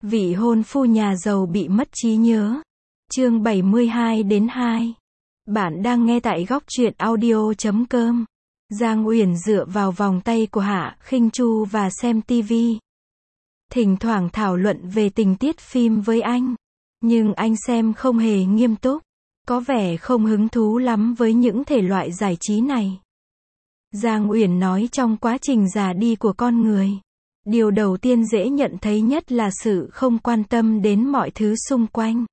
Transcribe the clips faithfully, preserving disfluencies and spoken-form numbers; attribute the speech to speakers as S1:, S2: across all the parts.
S1: Vị hôn phu nhà giàu bị mất trí nhớ. Chương bảy mươi hai đến hai. Bạn đang nghe tại góc truyện audio chấm com. Giang Uyển dựa vào vòng tay của Hạ Khinh Chu và xem tivi. Thỉnh thoảng thảo luận về tình tiết phim với anh. Nhưng anh xem không hề nghiêm túc. Có vẻ không hứng thú lắm với những thể loại giải trí này. Giang Uyển nói trong quá trình già đi của con người, điều đầu tiên dễ nhận thấy nhất là sự không quan tâm đến mọi thứ xung quanh.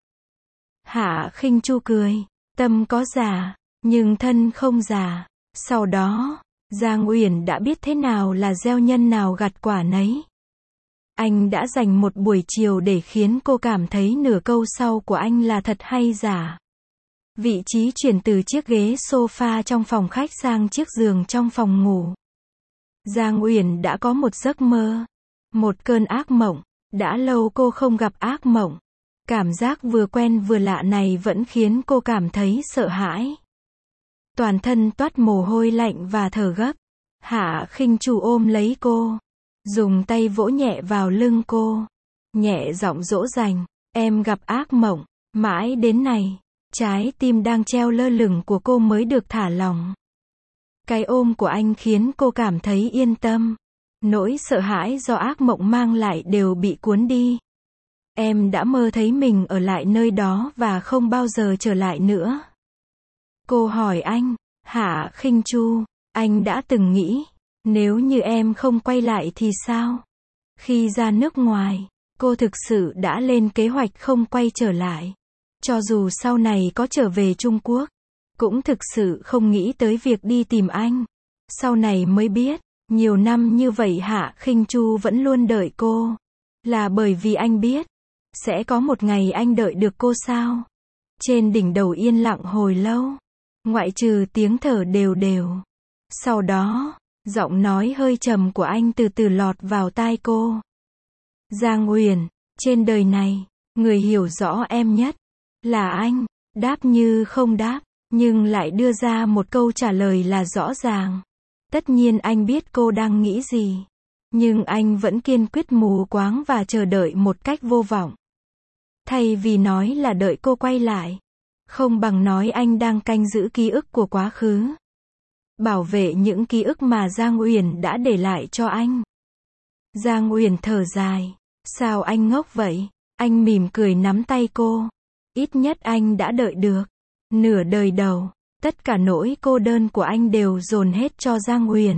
S1: Hạ Khinh Chu cười, tâm có già, nhưng thân không già. Sau đó, Giang Uyển đã biết thế nào là gieo nhân nào gặt quả nấy. Anh đã dành một buổi chiều để khiến cô cảm thấy nửa câu sau của anh là thật hay giả. Vị trí chuyển từ chiếc ghế sofa trong phòng khách sang chiếc giường trong phòng ngủ. Giang Uyển đã có một giấc mơ, một cơn ác mộng. Đã lâu cô không gặp ác mộng. Cảm giác vừa quen vừa lạ này vẫn khiến cô cảm thấy sợ hãi. Toàn thân toát mồ hôi lạnh và thở gấp. Hạ Khinh Chu ôm lấy cô, dùng tay vỗ nhẹ vào lưng cô, nhẹ giọng dỗ dành, em gặp ác mộng. Mãi đến này, trái tim đang treo lơ lửng của cô mới được thả lỏng. Cái ôm của anh khiến cô cảm thấy yên tâm. Nỗi sợ hãi do ác mộng mang lại đều bị cuốn đi. Em đã mơ thấy mình ở lại nơi đó và không bao giờ trở lại nữa. Cô hỏi anh. Hạ Khinh Chu, anh đã từng nghĩ, nếu như em không quay lại thì sao? Khi ra nước ngoài, cô thực sự đã lên kế hoạch không quay trở lại. Cho dù sau này có trở về Trung Quốc, cũng thực sự không nghĩ tới việc đi tìm anh. Sau này mới biết, nhiều năm như vậy Hạ Khinh Chu vẫn luôn đợi cô. Là bởi vì anh biết, sẽ có một ngày anh đợi được cô sao? Trên đỉnh đầu yên lặng hồi lâu, ngoại trừ tiếng thở đều đều. Sau đó, giọng nói hơi trầm của anh từ từ lọt vào tai cô. Giang Uyển, trên đời này, người hiểu rõ em nhất là anh. Đáp như không đáp, nhưng lại đưa ra một câu trả lời là rõ ràng. Tất nhiên anh biết cô đang nghĩ gì, nhưng anh vẫn kiên quyết mù quáng và chờ đợi một cách vô vọng. Thay vì nói là đợi cô quay lại, không bằng nói anh đang canh giữ ký ức của quá khứ. Bảo vệ những ký ức mà Giang Uyển đã để lại cho anh. Giang Uyển thở dài. Sao anh ngốc vậy? Anh mỉm cười nắm tay cô. Ít nhất anh đã đợi được. Nửa đời đầu, tất cả nỗi cô đơn của anh đều dồn hết cho Giang Uyển.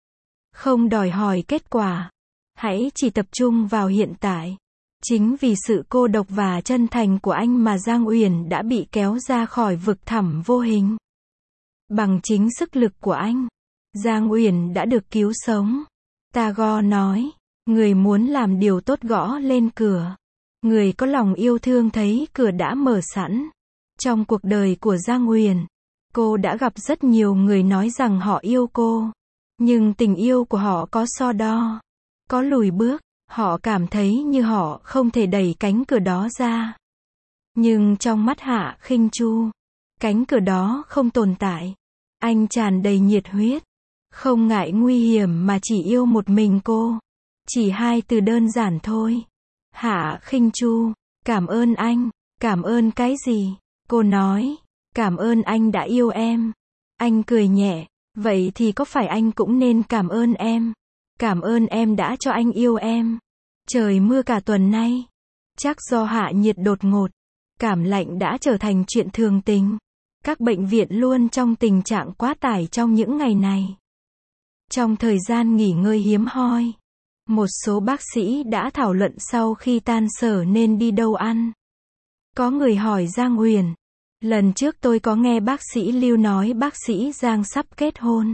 S1: Không đòi hỏi kết quả. Hãy chỉ tập trung vào hiện tại. Chính vì sự cô độc và chân thành của anh mà Giang Uyển đã bị kéo ra khỏi vực thẳm vô hình. Bằng chính sức lực của anh, Giang Uyển đã được cứu sống. Tagore nói, người muốn làm điều tốt gõ lên cửa. Người có lòng yêu thương thấy cửa đã mở sẵn. Trong cuộc đời của Giang Uyển, cô đã gặp rất nhiều người nói rằng họ yêu cô. Nhưng tình yêu của họ có so đo, có lùi bước. Họ cảm thấy như họ không thể đẩy cánh cửa đó ra. Nhưng trong mắt Hạ Khinh Chu, cánh cửa đó không tồn tại. Anh tràn đầy nhiệt huyết, không ngại nguy hiểm mà chỉ yêu một mình cô. Chỉ hai từ đơn giản thôi. Hạ Khinh Chu, cảm ơn anh. Cảm ơn cái gì? Cô nói, cảm ơn anh đã yêu em. Anh cười nhẹ, vậy thì có phải anh cũng nên cảm ơn em? Cảm ơn em đã cho anh yêu em. Trời mưa cả tuần nay. Chắc do hạ nhiệt đột ngột. Cảm lạnh đã trở thành chuyện thường tình. Các bệnh viện luôn trong tình trạng quá tải trong những ngày này. Trong thời gian nghỉ ngơi hiếm hoi, một số bác sĩ đã thảo luận sau khi tan sở nên đi đâu ăn. Có người hỏi Giang Uyển, lần trước tôi có nghe bác sĩ Lưu nói bác sĩ Giang sắp kết hôn.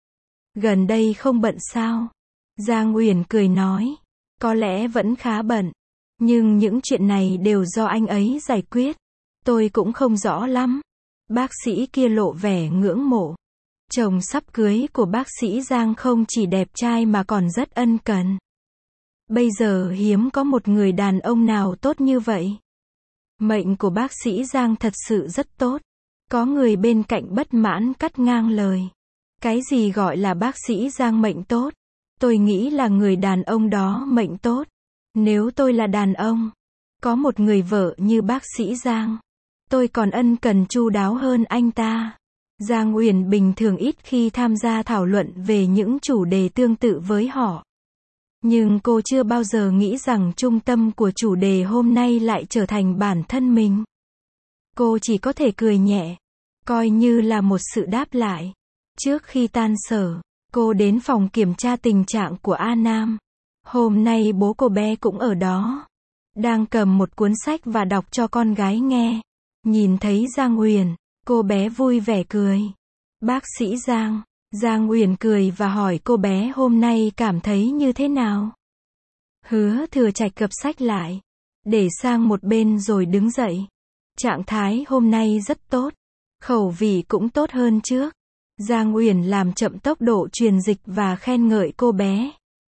S1: Gần đây không bận sao? Giang Uyển cười nói, có lẽ vẫn khá bận, nhưng những chuyện này đều do anh ấy giải quyết. Tôi cũng không rõ lắm. Bác sĩ kia lộ vẻ ngưỡng mộ. Chồng sắp cưới của bác sĩ Giang không chỉ đẹp trai mà còn rất ân cần. Bây giờ hiếm có một người đàn ông nào tốt như vậy. Mệnh của bác sĩ Giang thật sự rất tốt. Có người bên cạnh bất mãn cắt ngang lời. Cái gì gọi là bác sĩ Giang mệnh tốt? Tôi nghĩ là người đàn ông đó mệnh tốt. Nếu tôi là đàn ông, có một người vợ như bác sĩ Giang, tôi còn ân cần chu đáo hơn anh ta. Giang Uyển bình thường ít khi tham gia thảo luận về những chủ đề tương tự với họ. Nhưng cô chưa bao giờ nghĩ rằng trung tâm của chủ đề hôm nay lại trở thành bản thân mình. Cô chỉ có thể cười nhẹ, coi như là một sự đáp lại. Trước khi tan sở, cô đến phòng kiểm tra tình trạng của A Nam. Hôm nay bố cô bé cũng ở đó, đang cầm một cuốn sách và đọc cho con gái nghe. Nhìn thấy Giang Uyển, cô bé vui vẻ cười. Bác sĩ Giang. Giang Uyển cười và hỏi cô bé hôm nay cảm thấy như thế nào. Hứa Thừa Trạch gập sách lại, để sang một bên rồi đứng dậy. Trạng thái hôm nay rất tốt, khẩu vị cũng tốt hơn trước. Giang Uyển làm chậm tốc độ truyền dịch và khen ngợi cô bé.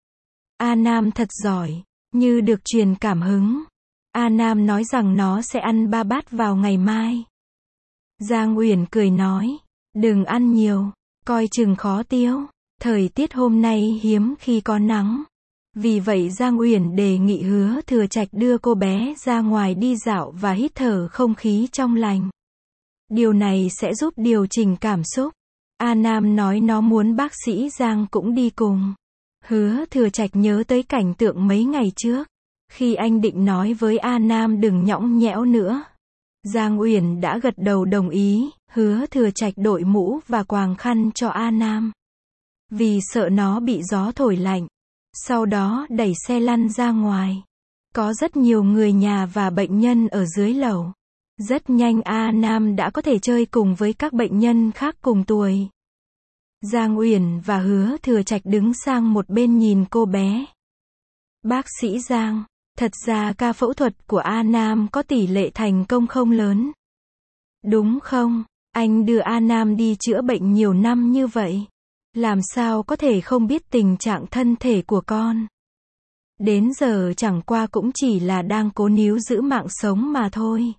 S1: A Nam thật giỏi, như được truyền cảm hứng. A Nam nói rằng nó sẽ ăn ba bát vào ngày mai. Giang Uyển cười nói, đừng ăn nhiều, coi chừng khó tiêu. Thời tiết hôm nay hiếm khi có nắng. Vì vậy Giang Uyển đề nghị Hứa Thừa Trạch đưa cô bé ra ngoài đi dạo và hít thở không khí trong lành. Điều này sẽ giúp điều chỉnh cảm xúc. A Nam nói nó muốn bác sĩ Giang cũng đi cùng. Hứa Thừa Trạch nhớ tới cảnh tượng mấy ngày trước, khi anh định nói với A Nam đừng nhõng nhẽo nữa. Giang Uyển đã gật đầu đồng ý. Hứa Thừa Trạch đội mũ và quàng khăn cho A Nam, vì sợ nó bị gió thổi lạnh. Sau đó đẩy xe lăn ra ngoài. Có rất nhiều người nhà và bệnh nhân ở dưới lầu. Rất nhanh A Nam đã có thể chơi cùng với các bệnh nhân khác cùng tuổi. Giang Uyển và Hứa Thừa Trạch đứng sang một bên nhìn cô bé. Bác sĩ Giang, thật ra ca phẫu thuật của A Nam có tỷ lệ thành công không lớn. Đúng không? Anh đưa A Nam đi chữa bệnh nhiều năm như vậy. Làm sao có thể không biết tình trạng thân thể của con? Đến giờ chẳng qua cũng chỉ là đang cố níu giữ mạng sống mà thôi.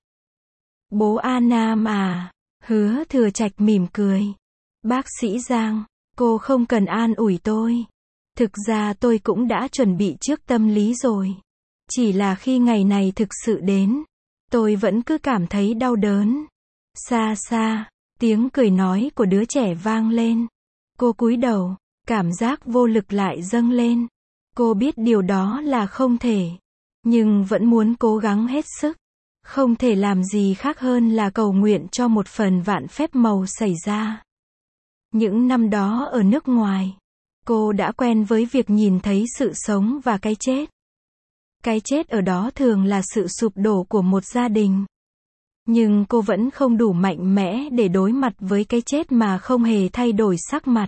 S1: Bố A Nam à? Hứa Thừa Trạch mỉm cười. Bác sĩ Giang, cô không cần an ủi tôi. Thực ra tôi cũng đã chuẩn bị trước tâm lý rồi. Chỉ là khi ngày này thực sự đến, tôi vẫn cứ cảm thấy đau đớn. Xa xa, tiếng cười nói của đứa trẻ vang lên. Cô cúi đầu, cảm giác vô lực lại dâng lên. Cô biết điều đó là không thể, nhưng vẫn muốn cố gắng hết sức. Không thể làm gì khác hơn là cầu nguyện cho một phần vạn phép màu xảy ra. Những năm đó ở nước ngoài, cô đã quen với việc nhìn thấy sự sống và cái chết. Cái chết ở đó thường là sự sụp đổ của một gia đình. Nhưng cô vẫn không đủ mạnh mẽ để đối mặt với cái chết mà không hề thay đổi sắc mặt.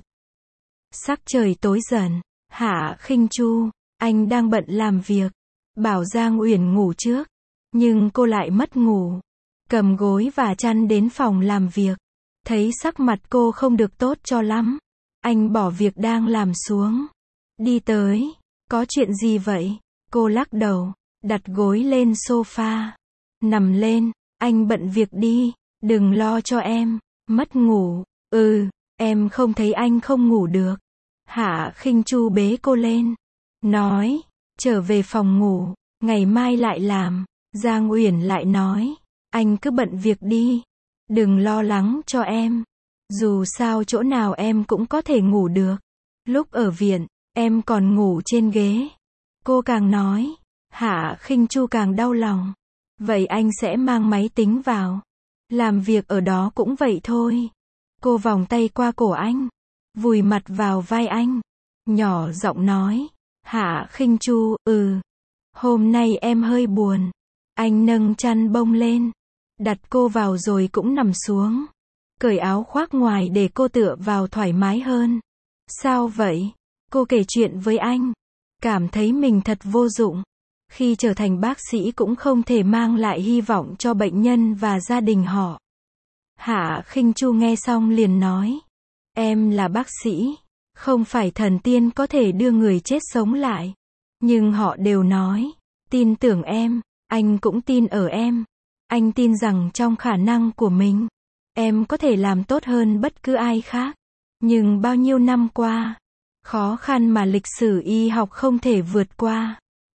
S1: Sắc trời tối dần. Hạ Khinh Chu, anh đang bận làm việc. Bảo Giang Uyển ngủ trước. Nhưng cô lại mất ngủ. Cầm gối và chăn đến phòng làm việc. Thấy sắc mặt cô không được tốt cho lắm. Anh bỏ việc đang làm xuống. Đi tới. Có chuyện gì vậy? Cô lắc đầu. Đặt gối lên sofa. Nằm lên. Anh bận việc đi. Đừng lo cho em. Mất ngủ. Ừ, em không thấy anh không ngủ được. Hạ Khinh Chu bế cô lên. Nói. Trở về phòng ngủ. Ngày mai lại làm. Giang Uyển lại nói. Anh cứ bận việc đi. Đừng lo lắng cho em. Dù sao chỗ nào em cũng có thể ngủ được. Lúc ở viện, em còn ngủ trên ghế. Cô càng nói. Hạ Khinh Chu càng đau lòng. Vậy anh sẽ mang máy tính vào. Làm việc ở đó cũng vậy thôi. Cô vòng tay qua cổ anh. Vùi mặt vào vai anh. Nhỏ giọng nói. Hạ Khinh Chu, ừ. Hôm nay em hơi buồn. Anh nâng chăn bông lên. Đặt cô vào rồi cũng nằm xuống. Cởi áo khoác ngoài để cô tựa vào thoải mái hơn. Sao vậy? Cô kể chuyện với anh. Cảm thấy mình thật vô dụng. Khi trở thành bác sĩ cũng không thể mang lại hy vọng cho bệnh nhân và gia đình họ. Hạ Khinh Chu nghe xong liền nói. Em là bác sĩ. Không phải thần tiên có thể đưa người chết sống lại. Nhưng họ đều nói. Tin tưởng em. Anh cũng tin ở em. Anh tin rằng trong khả năng của mình, em có thể làm tốt hơn bất cứ ai khác. Nhưng bao nhiêu năm qua, khó khăn mà lịch sử y học không thể vượt qua.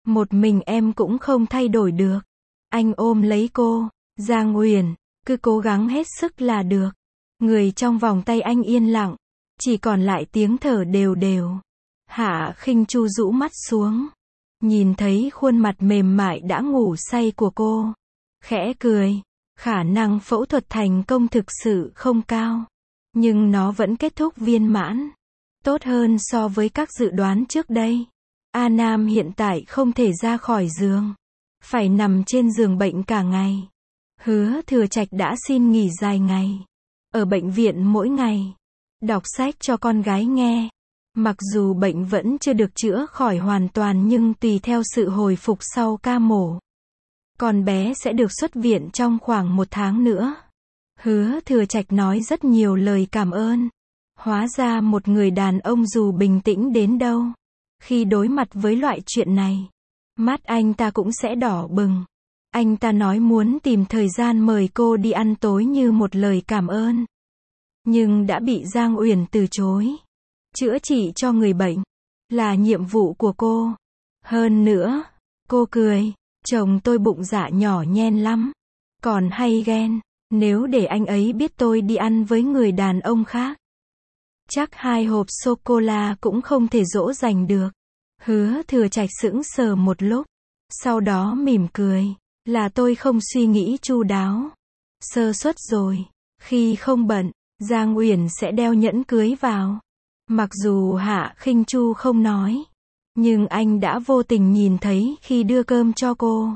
S1: Một mình em cũng không thay đổi được. Anh ôm lấy cô. Giang Uyển, cứ cố gắng hết sức là được. Người trong vòng tay anh yên lặng. Chỉ còn lại tiếng thở đều đều. Hạ Khinh Chu rũ mắt xuống. Nhìn thấy khuôn mặt mềm mại đã ngủ say của cô. Khẽ cười. Khả năng phẫu thuật thành công thực sự không cao. Nhưng nó vẫn kết thúc viên mãn. Tốt hơn so với các dự đoán trước đây. A Nam hiện tại không thể ra khỏi giường. Phải nằm trên giường bệnh cả ngày. Hứa Thừa Trạch đã xin nghỉ dài ngày. Ở bệnh viện mỗi ngày. Đọc sách cho con gái nghe. Mặc dù bệnh vẫn chưa được chữa khỏi hoàn toàn nhưng tùy theo sự hồi phục sau ca mổ. Con bé sẽ được xuất viện trong khoảng một tháng nữa. Hứa Thừa Trạch nói rất nhiều lời cảm ơn. Hóa ra một người đàn ông dù bình tĩnh đến đâu, khi đối mặt với loại chuyện này, mắt anh ta cũng sẽ đỏ bừng. Anh ta nói muốn tìm thời gian mời cô đi ăn tối như một lời cảm ơn. Nhưng đã bị Giang Uyển từ chối. Chữa trị cho người bệnh là nhiệm vụ của cô. Hơn nữa, cô cười, chồng tôi bụng dạ nhỏ nhen lắm. Còn hay ghen, nếu để anh ấy biết tôi đi ăn với người đàn ông khác. Chắc hai hộp sô-cô-la cũng không thể dỗ dành được. Hứa Thừa Trạch sững sờ một lúc. Sau đó mỉm cười. Là tôi không suy nghĩ chu đáo. Sơ suất rồi. Khi không bận, Giang Uyển sẽ đeo nhẫn cưới vào. Mặc dù Hạ Khinh Chu không nói. Nhưng anh đã vô tình nhìn thấy khi đưa cơm cho cô.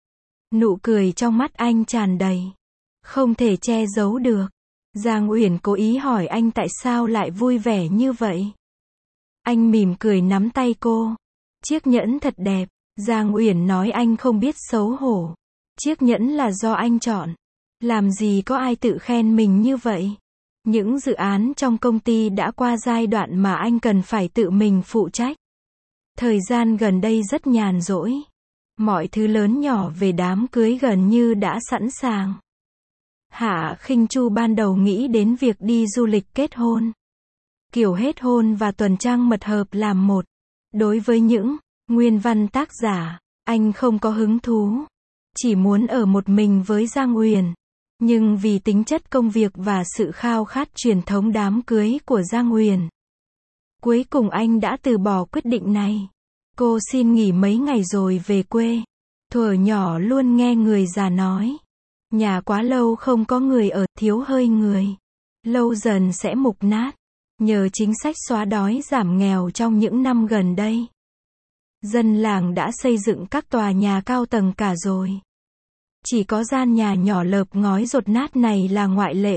S1: Nụ cười trong mắt anh tràn đầy. Không thể che giấu được. Giang Uyển cố ý hỏi anh tại sao lại vui vẻ như vậy. Anh mỉm cười nắm tay cô. Chiếc nhẫn thật đẹp. Giang Uyển nói anh không biết xấu hổ. Chiếc nhẫn là do anh chọn. Làm gì có ai tự khen mình như vậy. Những dự án trong công ty đã qua giai đoạn mà anh cần phải tự mình phụ trách. Thời gian gần đây rất nhàn rỗi. Mọi thứ lớn nhỏ về đám cưới gần như đã sẵn sàng. Hạ Khinh Chu ban đầu nghĩ đến việc đi du lịch kết hôn. Kiểu hết hôn và tuần trăng mật hợp làm một. Đối với những nguyên văn tác giả, anh không có hứng thú. Chỉ muốn ở một mình với Giang Uyển. Nhưng vì tính chất công việc và sự khao khát truyền thống đám cưới của Giang Uyển, cuối cùng anh đã từ bỏ quyết định này. Cô xin nghỉ mấy ngày rồi về quê. Thuở nhỏ luôn nghe người già nói. Nhà quá lâu không có người ở, thiếu hơi người. Lâu dần sẽ mục nát. Nhờ chính sách xóa đói giảm nghèo trong những năm gần đây. Dân làng đã xây dựng các tòa nhà cao tầng cả rồi. Chỉ có gian nhà nhỏ lợp ngói dột nát này là ngoại lệ.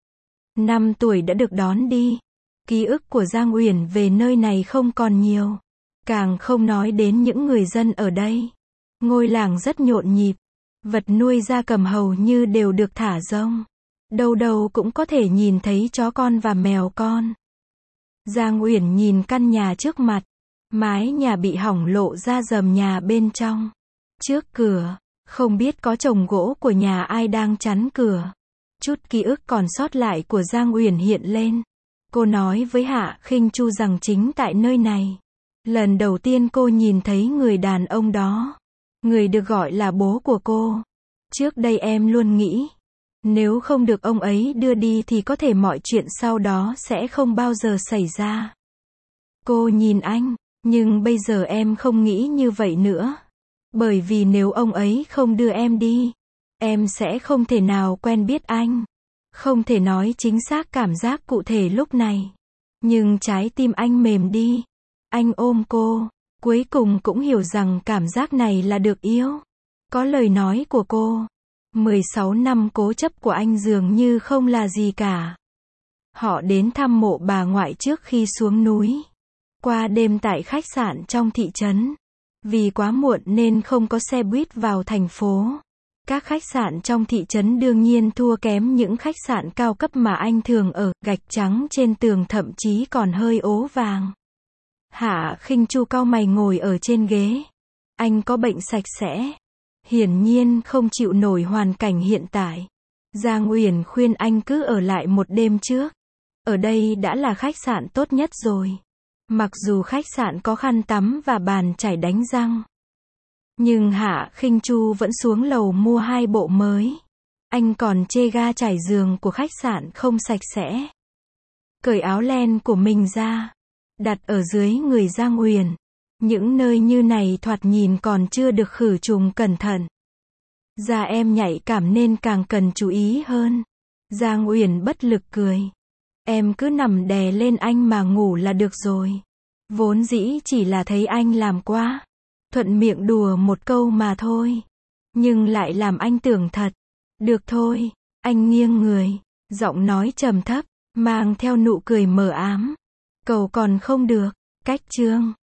S1: Năm tuổi đã được đón đi. Ký ức của Giang Uyển về nơi này không còn nhiều. Càng không nói đến những người dân ở đây. Ngôi làng rất nhộn nhịp. Vật nuôi gia cầm hầu như đều được thả rông. Đâu đâu cũng có thể nhìn thấy chó con và mèo con. Giang Uyển nhìn căn nhà trước mặt. Mái nhà bị hỏng lộ ra rầm nhà bên trong. Trước cửa, không biết có chồng gỗ của nhà ai đang chắn cửa. Chút ký ức còn sót lại của Giang Uyển hiện lên. Cô nói với Hạ Khinh Chu rằng chính tại nơi này, lần đầu tiên cô nhìn thấy người đàn ông đó. Người được gọi là bố của cô. Trước đây em luôn nghĩ, nếu không được ông ấy đưa đi thì có thể mọi chuyện sau đó sẽ không bao giờ xảy ra. Cô nhìn anh, nhưng bây giờ em không nghĩ như vậy nữa. Bởi vì nếu ông ấy không đưa em đi, em sẽ không thể nào quen biết anh. Không thể nói chính xác cảm giác cụ thể lúc này. Nhưng trái tim anh mềm đi. Anh ôm cô. Cuối cùng cũng hiểu rằng cảm giác này là được yêu. Có lời nói của cô. mười sáu năm cố chấp của anh dường như không là gì cả. Họ đến thăm mộ bà ngoại trước khi xuống núi. Qua đêm tại khách sạn trong thị trấn. Vì quá muộn nên không có xe buýt vào thành phố. Các khách sạn trong thị trấn đương nhiên thua kém những khách sạn cao cấp mà anh thường ở, gạch trắng trên tường thậm chí còn hơi ố vàng. Hạ Khinh Chu cau mày ngồi ở trên ghế. Anh có bệnh sạch sẽ. Hiển nhiên không chịu nổi hoàn cảnh hiện tại. Giang Uyển khuyên anh cứ ở lại một đêm trước. Ở đây đã là khách sạn tốt nhất rồi. Mặc dù khách sạn có khăn tắm và bàn chải đánh răng. Nhưng Hạ Khinh Chu vẫn xuống lầu mua hai bộ mới. Anh còn chê ga trải giường của khách sạn không sạch sẽ. Cởi áo len của mình ra, đặt ở dưới người Giang Uyển. Những nơi như này thoạt nhìn còn chưa được khử trùng cẩn thận. Da em nhạy cảm nên càng cần chú ý hơn. Giang Uyển bất lực cười. Em cứ nằm đè lên anh mà ngủ là được rồi. Vốn dĩ chỉ là thấy anh làm quá. Thuận miệng đùa một câu mà thôi. Nhưng lại làm anh tưởng thật. Được thôi. Anh nghiêng người. Giọng nói trầm thấp, mang theo nụ cười mờ ám. Cầu còn không được. Cách chương